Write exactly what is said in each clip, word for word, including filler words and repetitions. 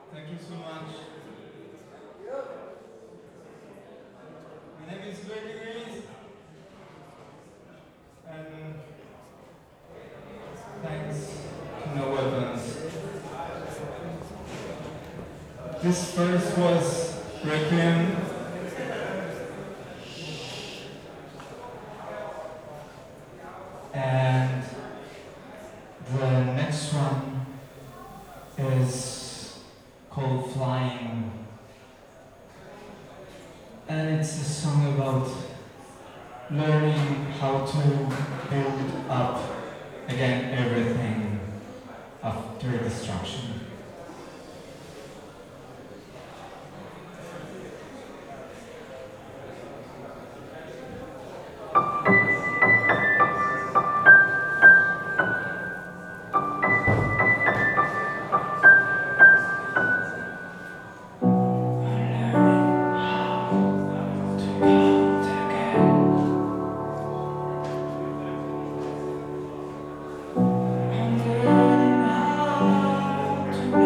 Thank you so much. My name is Greg Grace, and thanks to No Weapons. This first was Requiem, and the next one is called Flying, and it's a song about learning how to build up again everything after destruction. I'm learning how to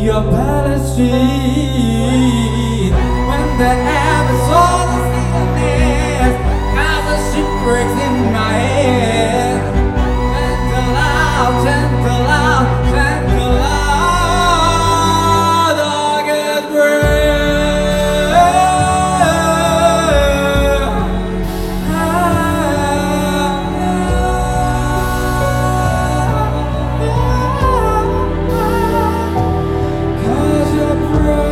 your palace street. When the episode is stillness, cause the ship breaks in my head. Gentle out, gentle out, gentle out, darkest cause your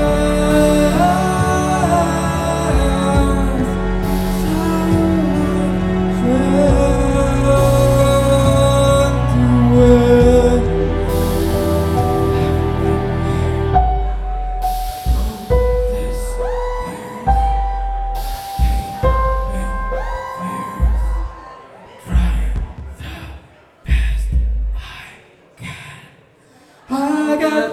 I got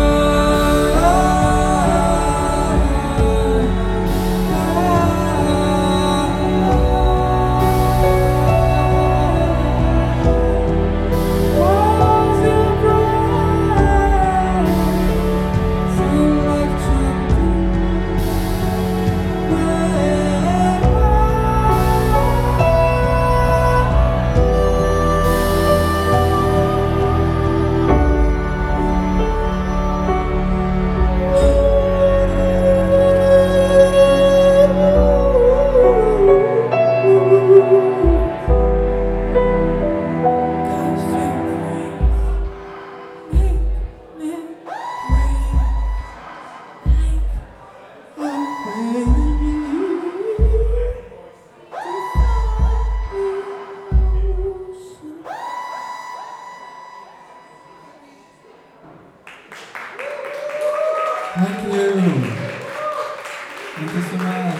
Thank you. Thank you so much.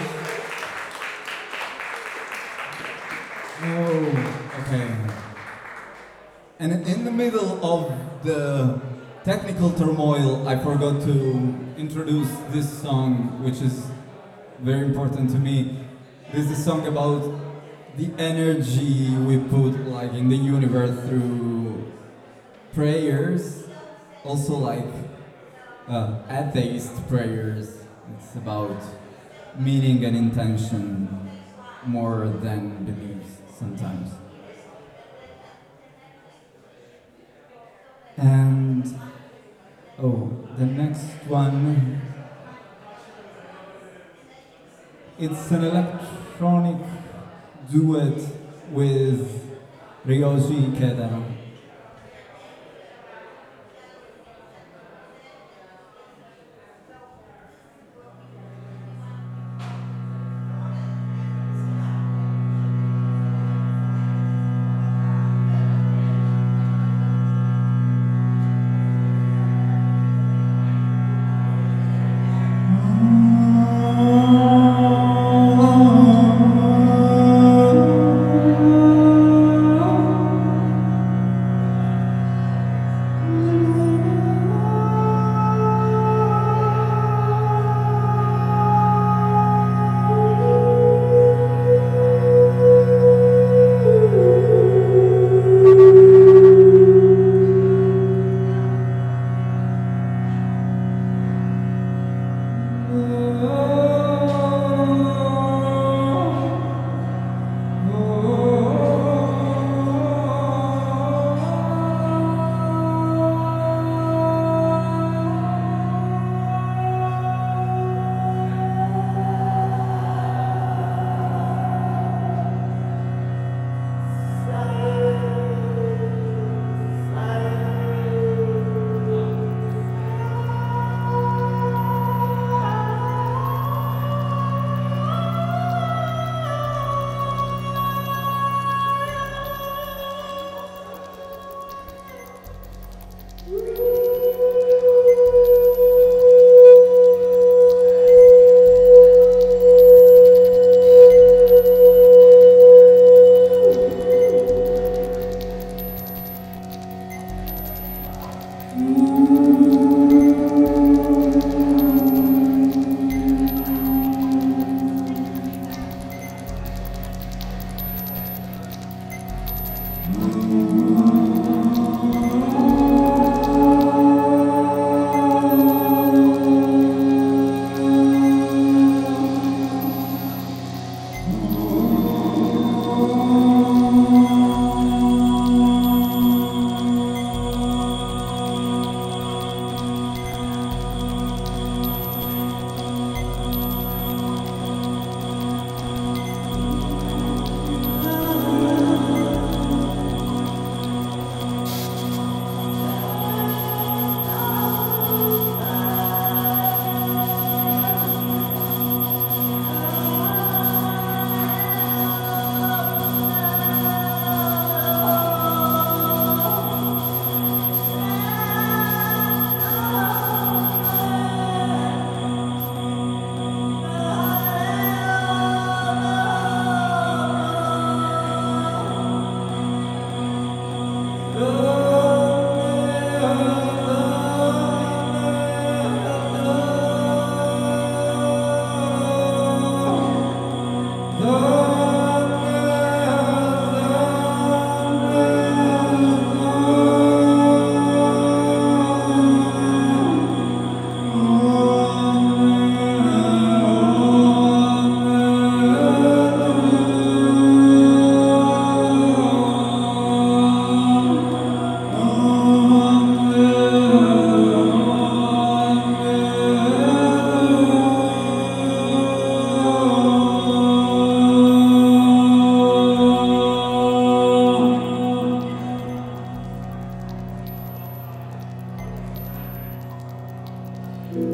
Oh, okay. And in the middle of the technical turmoil, I forgot to introduce this song, which is very important to me. This is a song about the energy we put like in the universe through prayers, also like uh, atheist prayers. It's about meaning and intention more than beliefs sometimes. And oh, the next one, it's an electronic duet with Ryoji Ikeda.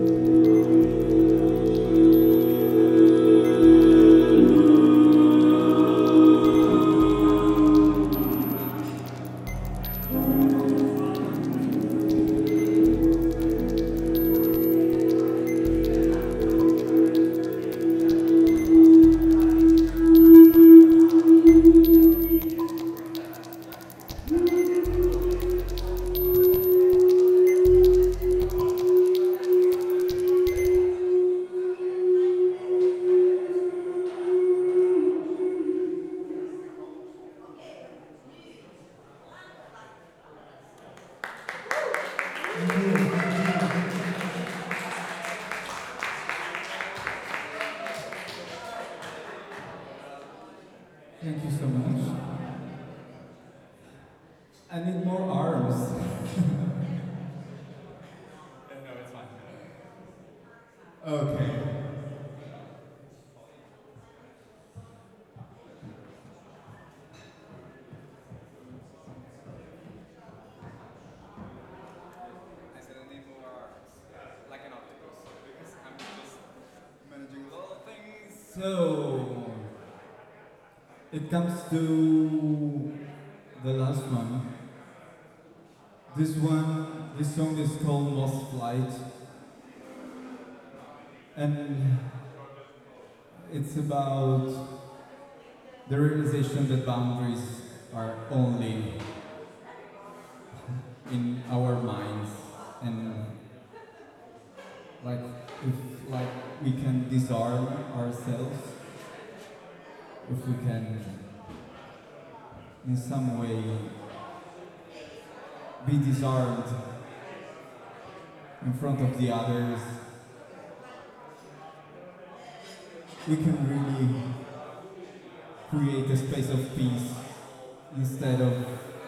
Thank you so much. I need more arms. Yeah, no, it's fine. Okay. I said I need more arms, like an octopus, because I'm just managing a lot of things. So it comes to the last one. This one, this song is called Lost Flight, and it's about the realization that boundaries are only in our minds, and like if like we can disarm ourselves, if we can in some way be disarmed in front of the others, we can really create a space of peace instead of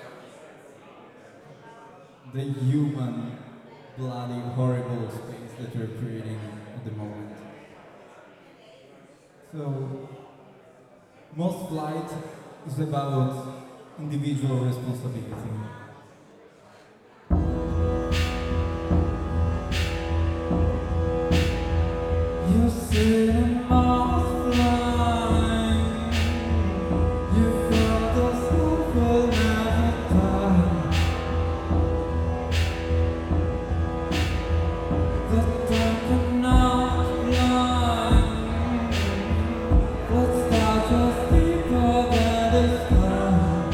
the human, bloody, horrible space that we're creating at the moment. So, Most Flight is about individual responsibility. You sit in Most Flight, you felt the soul will never die. The dark cannot blind, what's that just deeper than the sky?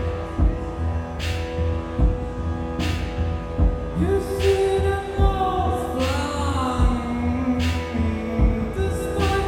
You sit in Most Flight, despite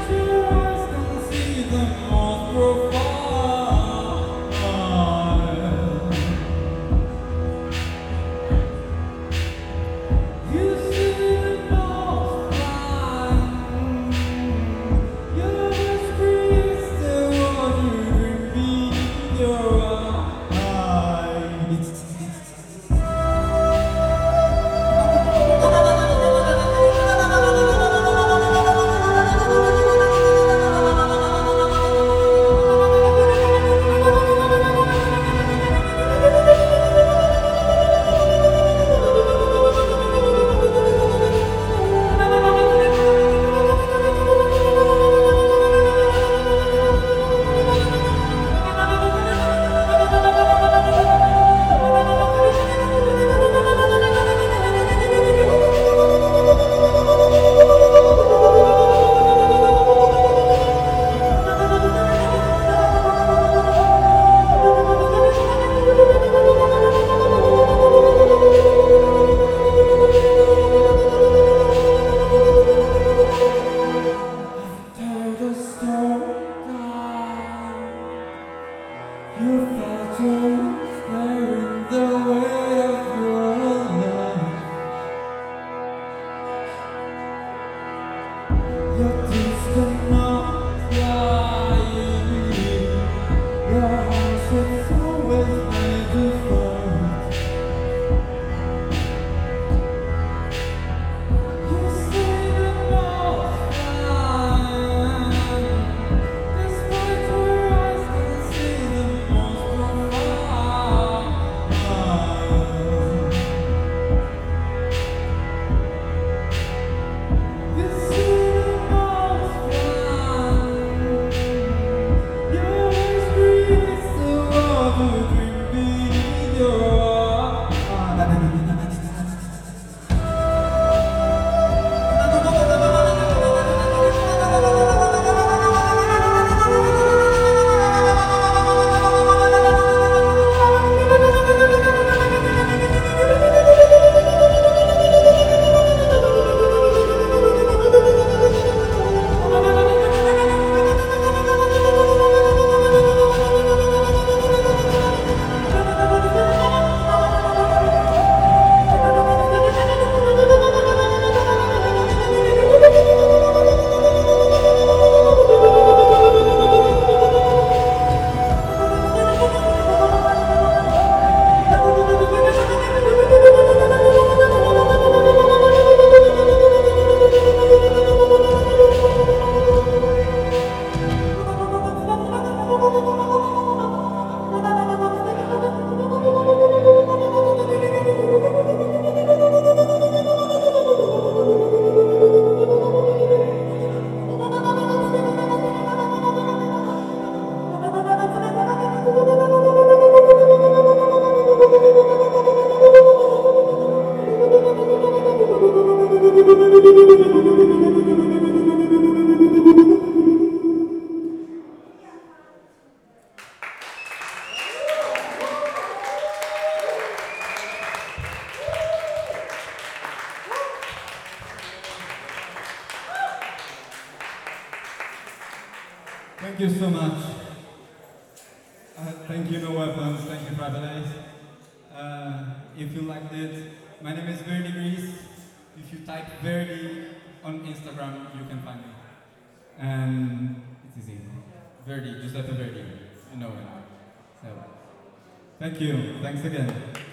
Thank you so much. Uh, thank you, No Weapons. Thank you, Privilege. Uh, if you liked it, my name is Verdi Grease. If you type Verdi on Instagram, you can find me. And it's easy. Verdi, Giuseppe Verdi. You know it. So, thank you. Thanks again.